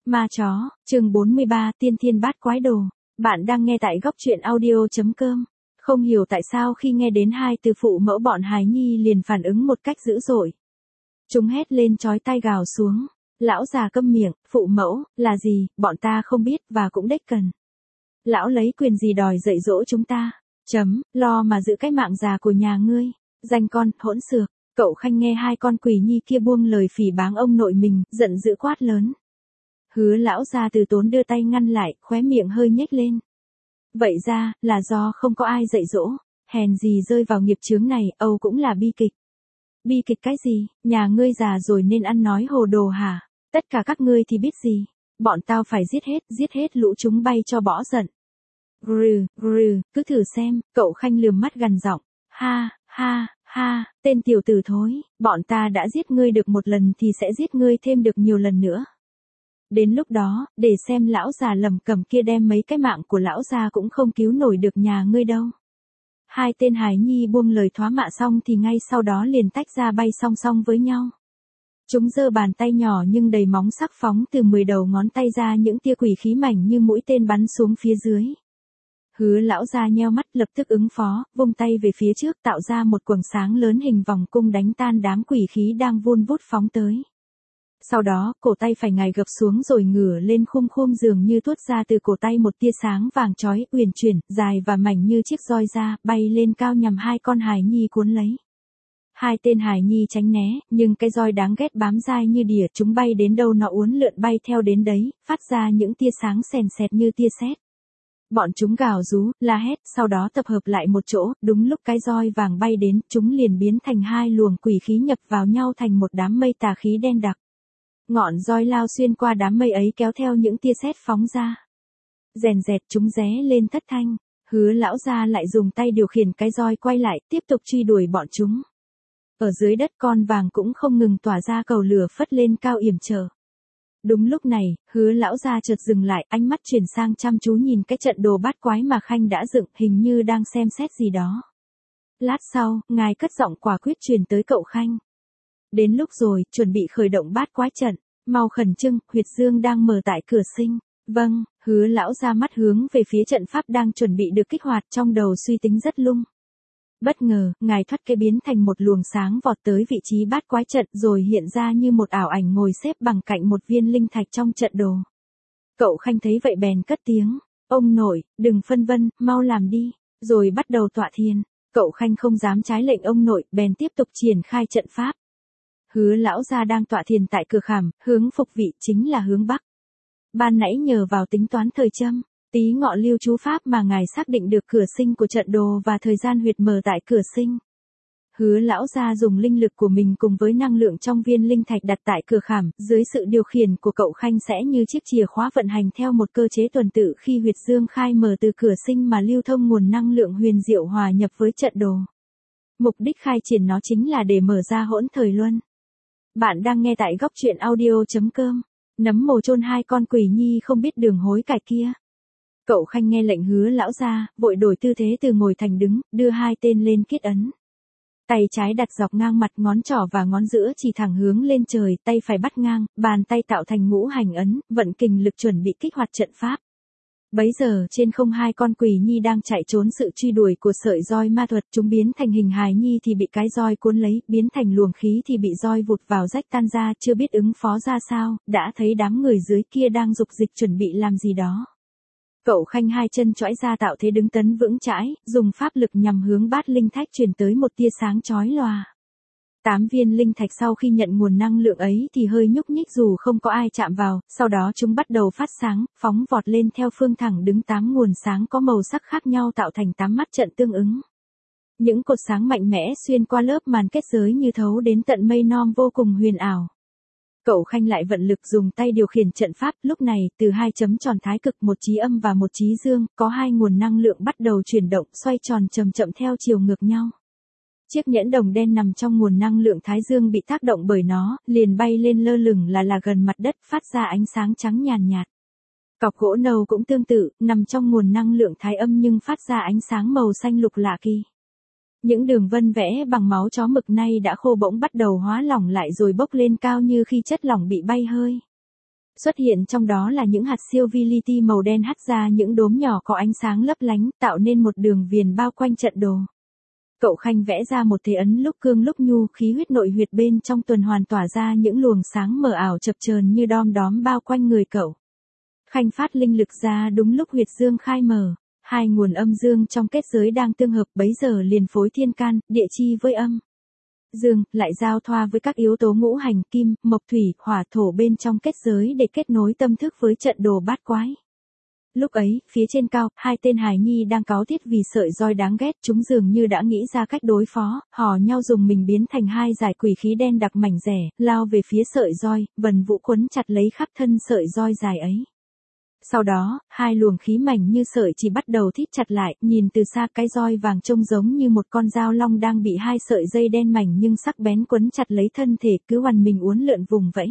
Ma chó, chương 43, tiên thiên bát quái đồ. Bạn đang nghe tại góc truyện audio.com. Không hiểu tại sao khi nghe đến hai từ phụ mẫu bọn hài nhi liền phản ứng một cách dữ dội. Chúng hét lên chói tai gào xuống. Lão già câm miệng, phụ mẫu, là gì, bọn ta không biết và cũng đếch cần. Lão lấy quyền gì đòi dạy dỗ chúng ta. Lo mà giữ cái mạng già của nhà ngươi. Danh con, hỗn xược. Cậu Khanh nghe hai con quỷ nhi kia buông lời phỉ báng ông nội mình, giận dữ quát lớn. Hứa lão gia từ tốn đưa tay ngăn lại, khóe miệng hơi nhếch lên. Vậy ra, là do không có ai dạy dỗ, hèn gì rơi vào nghiệp chướng này, Âu cũng là bi kịch. Bi kịch cái gì, nhà ngươi già rồi nên ăn nói hồ đồ hả? Tất cả các ngươi thì biết gì? Bọn tao phải giết hết lũ chúng bay cho bỏ giận. Cứ thử xem, cậu Khanh lườm mắt gằn giọng. Ha, tên tiểu tử thối, bọn ta đã giết ngươi được một lần thì sẽ giết ngươi thêm được nhiều lần nữa. Đến lúc đó, để xem lão già lầm cầm kia đem mấy cái mạng của lão già cũng không cứu nổi được nhà ngươi đâu. Hai tên hài nhi buông lời thoá mạ xong thì ngay sau đó liền tách ra bay song song với nhau. Chúng giơ bàn tay nhỏ nhưng đầy móng sắc phóng từ 10 đầu ngón tay ra những tia quỷ khí mảnh như mũi tên bắn xuống phía dưới. Hứa lão gia nheo mắt lập tức ứng phó, vung tay về phía trước tạo ra một quầng sáng lớn hình vòng cung đánh tan đám quỷ khí đang vun vút phóng tới. Sau đó, cổ tay phải ngài gập xuống rồi ngửa lên khum dường như tuốt ra từ cổ tay một tia sáng vàng chói, uyển chuyển, dài và mảnh như chiếc roi da, bay lên cao nhằm hai con hài nhi cuốn lấy. Hai tên hài nhi tránh né, nhưng cái roi đáng ghét bám dai như đỉa, chúng bay đến đâu nó uốn lượn bay theo đến đấy, phát ra những tia sáng sèn sẹt như tia sét. Bọn chúng gào rú, la hét, sau đó tập hợp lại một chỗ, đúng lúc cái roi vàng bay đến, chúng liền biến thành hai luồng quỷ khí nhập vào nhau thành một đám mây tà khí đen đặc. Ngọn roi lao xuyên qua đám mây ấy kéo theo những tia sét phóng ra. Rèn rẹt chúng ré lên thất thanh, hứa lão gia lại dùng tay điều khiển cái roi quay lại, tiếp tục truy đuổi bọn chúng. Ở dưới đất con vàng cũng không ngừng tỏa ra cầu lửa phất lên cao yểm trở. Đúng lúc này, hứa lão gia chợt dừng lại, ánh mắt chuyển sang chăm chú nhìn cái trận đồ bát quái mà Khanh đã dựng, hình như đang xem xét gì đó. Lát sau, ngài cất giọng quả quyết truyền tới cậu Khanh. Đến lúc rồi, chuẩn bị khởi động bát quái trận, mau khẩn trương, huyệt dương đang mở tại cửa sinh. Vâng, hứa lão gia mắt hướng về phía trận pháp đang chuẩn bị được kích hoạt, trong đầu suy tính rất lung. Bất ngờ, ngài thoát cái biến thành một luồng sáng vọt tới vị trí bát quái trận rồi hiện ra như một ảo ảnh ngồi xếp bằng cạnh một viên linh thạch trong trận đồ. Cậu Khanh thấy vậy bèn cất tiếng, ông nội, đừng phân vân, mau làm đi, rồi bắt đầu tọa thiền. Cậu Khanh không dám trái lệnh ông nội, bèn tiếp tục triển khai trận pháp. Hứa lão gia đang tọa thiền tại cửa khảm, hướng phục vị chính là hướng bắc. Ban nãy nhờ vào tính toán thời châm, tí ngọ lưu chú pháp mà ngài xác định được cửa sinh của trận đồ và thời gian huyệt mở tại cửa sinh. Hứa lão gia dùng linh lực của mình cùng với năng lượng trong viên linh thạch đặt tại cửa khảm, dưới sự điều khiển của cậu Khanh sẽ như chiếc chìa khóa vận hành theo một cơ chế tuần tự khi huyệt dương khai mở từ cửa sinh mà lưu thông nguồn năng lượng huyền diệu hòa nhập với trận đồ. Mục đích khai triển nó chính là để mở ra hỗn thời luân. Bạn đang nghe tại góc truyện audio.com. Nấm mồ chôn hai con quỷ nhi không biết đường hối cải kia. Cậu Khanh nghe lệnh hứa lão gia, vội đổi tư thế từ ngồi thành đứng, đưa hai tên lên kết ấn. Tay trái đặt dọc ngang mặt, ngón trỏ và ngón giữa chỉ thẳng hướng lên trời, tay phải bắt ngang, bàn tay tạo thành ngũ hành ấn, vận kình lực chuẩn bị kích hoạt trận pháp. Bấy giờ trên không hai con quỷ nhi đang chạy trốn sự truy đuổi của sợi roi ma thuật, chúng biến thành hình hài nhi thì bị cái roi cuốn lấy, biến thành luồng khí thì bị roi vụt vào rách tan ra, chưa biết ứng phó ra sao, đã thấy đám người dưới kia đang dục dịch chuẩn bị làm gì đó. Cậu Khanh hai chân chõi ra tạo thế đứng tấn vững chãi, dùng pháp lực nhằm hướng bát linh thạch truyền tới một tia sáng chói lòa. 8 viên linh thạch sau khi nhận nguồn năng lượng ấy thì hơi nhúc nhích dù không có ai chạm vào, sau đó chúng bắt đầu phát sáng, phóng vọt lên theo phương thẳng đứng 8 nguồn sáng có màu sắc khác nhau tạo thành 8 mắt trận tương ứng. Những cột sáng mạnh mẽ xuyên qua lớp màn kết giới như thấu đến tận mây non vô cùng huyền ảo. Cậu Khanh lại vận lực dùng tay điều khiển trận pháp, lúc này, từ hai chấm tròn thái cực, một chí âm và một chí dương, có hai nguồn năng lượng bắt đầu chuyển động, xoay tròn chậm chậm theo chiều ngược nhau. Chiếc nhẫn đồng đen nằm trong nguồn năng lượng thái dương bị tác động bởi nó, liền bay lên lơ lửng là gần mặt đất, phát ra ánh sáng trắng nhàn nhạt. Cọc gỗ nâu cũng tương tự, nằm trong nguồn năng lượng thái âm nhưng phát ra ánh sáng màu xanh lục lạ kỳ. Những đường vân vẽ bằng máu chó mực nay đã khô bỗng bắt đầu hóa lỏng lại rồi bốc lên cao như khi chất lỏng bị bay hơi. Xuất hiện trong đó là những hạt siêu vi li ti màu đen hắt ra những đốm nhỏ có ánh sáng lấp lánh, tạo nên một đường viền bao quanh trận đồ. Cậu Khanh vẽ ra một thế ấn lúc cương lúc nhu, khí huyết nội huyệt bên trong tuần hoàn tỏa ra những luồng sáng mờ ảo chập chờn như đom đóm bao quanh người cậu. Khanh phát linh lực ra đúng lúc huyệt dương khai mở, hai nguồn âm dương trong kết giới đang tương hợp, bấy giờ liền phối thiên can, địa chi với âm dương, lại giao thoa với các yếu tố ngũ hành kim, mộc thủy, hỏa thổ bên trong kết giới để kết nối tâm thức với trận đồ bát quái. Lúc ấy, phía trên cao, hai tên hài nhi đang cáu tiết vì sợi roi đáng ghét, chúng dường như đã nghĩ ra cách đối phó, hò nhau dùng mình biến thành hai dải quỷ khí đen đặc mảnh rẻ, lao về phía sợi roi, vần vũ quấn chặt lấy khắp thân sợi roi dài ấy. Sau đó, hai luồng khí mảnh như sợi chỉ bắt đầu thít chặt lại, nhìn từ xa cái roi vàng trông giống như một con dao long đang bị hai sợi dây đen mảnh nhưng sắc bén quấn chặt lấy thân thể, cứ oằn mình uốn lượn vùng vẫy.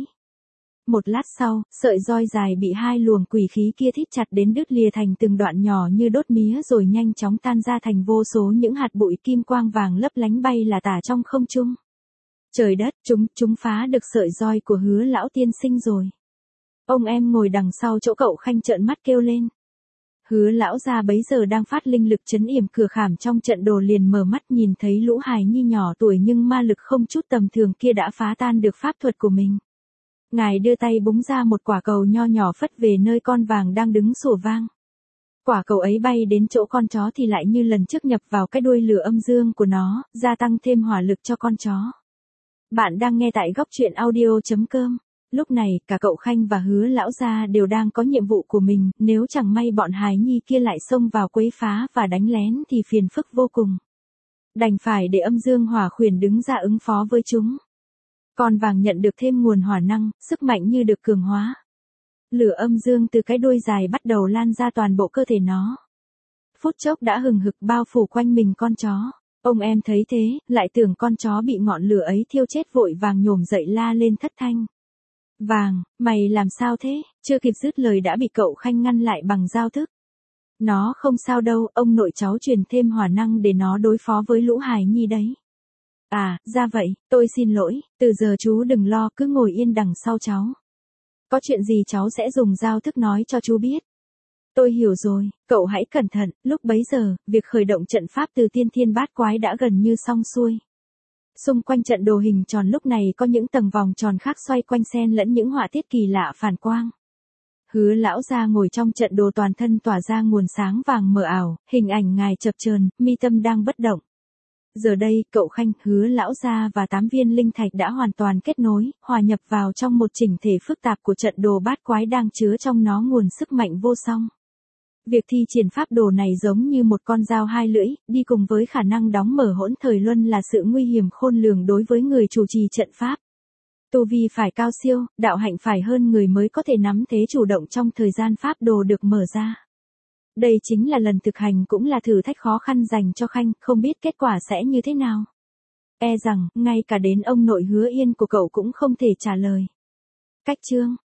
Một lát sau, sợi roi dài bị hai luồng quỷ khí kia thít chặt đến đứt lìa thành từng đoạn nhỏ như đốt mía rồi nhanh chóng tan ra thành vô số những hạt bụi kim quang vàng lấp lánh bay là tả trong không trung. Trời đất, chúng phá được sợi roi của Hứa lão tiên sinh rồi. Ông em ngồi đằng sau chỗ cậu Khanh trợn mắt kêu lên. Hứa lão gia bấy giờ đang phát linh lực trấn yểm cửa khảm trong trận đồ liền mở mắt nhìn thấy lũ hài nhi nhỏ tuổi nhưng ma lực không chút tầm thường kia đã phá tan được pháp thuật của mình. Ngài đưa tay búng ra một quả cầu nho nhỏ phất về nơi con vàng đang đứng sủa vang. Quả cầu ấy bay đến chỗ con chó thì lại như lần trước nhập vào cái đuôi lửa âm dương của nó, gia tăng thêm hỏa lực cho con chó. Bạn đang nghe tại góc truyện audio.com. Lúc này, cả cậu Khanh và Hứa lão gia đều đang có nhiệm vụ của mình, nếu chẳng may bọn hài nhi kia lại xông vào quấy phá và đánh lén thì phiền phức vô cùng. Đành phải để âm dương hỏa khuyển đứng ra ứng phó với chúng. Con vàng nhận được thêm nguồn hỏa năng, sức mạnh như được cường hóa. Lửa âm dương từ cái đuôi dài bắt đầu lan ra toàn bộ cơ thể nó. Phút chốc đã hừng hực bao phủ quanh mình con chó. Ông em thấy thế, lại tưởng con chó bị ngọn lửa ấy thiêu chết vội vàng nhổm dậy la lên thất thanh. Vàng, mày làm sao thế? Chưa kịp dứt lời đã bị cậu Khanh ngăn lại bằng dao thức. Nó không sao đâu, ông nội cháu truyền thêm hỏa năng để nó đối phó với lũ hài nhi đấy. À, ra vậy, tôi xin lỗi, từ giờ chú đừng lo, cứ ngồi yên đằng sau cháu. Có chuyện gì cháu sẽ dùng dao thức nói cho chú biết. Tôi hiểu rồi, cậu hãy cẩn thận, lúc bấy giờ, việc khởi động trận pháp từ tiên thiên bát quái đã gần như xong xuôi. Xung quanh trận đồ hình tròn lúc này có những tầng vòng tròn khác xoay quanh xen lẫn những họa tiết kỳ lạ phản quang. Hứa lão gia ngồi trong trận đồ toàn thân tỏa ra nguồn sáng vàng mờ ảo, hình ảnh ngài chập chờn, mi tâm đang bất động. Giờ đây, cậu Khanh, Hứa lão gia và 8 viên linh thạch đã hoàn toàn kết nối, hòa nhập vào trong một chỉnh thể phức tạp của trận đồ bát quái đang chứa trong nó nguồn sức mạnh vô song. Việc thi triển pháp đồ này giống như một con dao hai lưỡi, đi cùng với khả năng đóng mở hỗn thời luân là sự nguy hiểm khôn lường đối với người chủ trì trận pháp. Tu vi phải cao siêu, đạo hạnh phải hơn người mới có thể nắm thế chủ động trong thời gian pháp đồ được mở ra. Đây chính là lần thực hành cũng là thử thách khó khăn dành cho Khanh, không biết kết quả sẽ như thế nào. E rằng, ngay cả đến ông nội Hứa Yên của cậu cũng không thể trả lời. Cách chương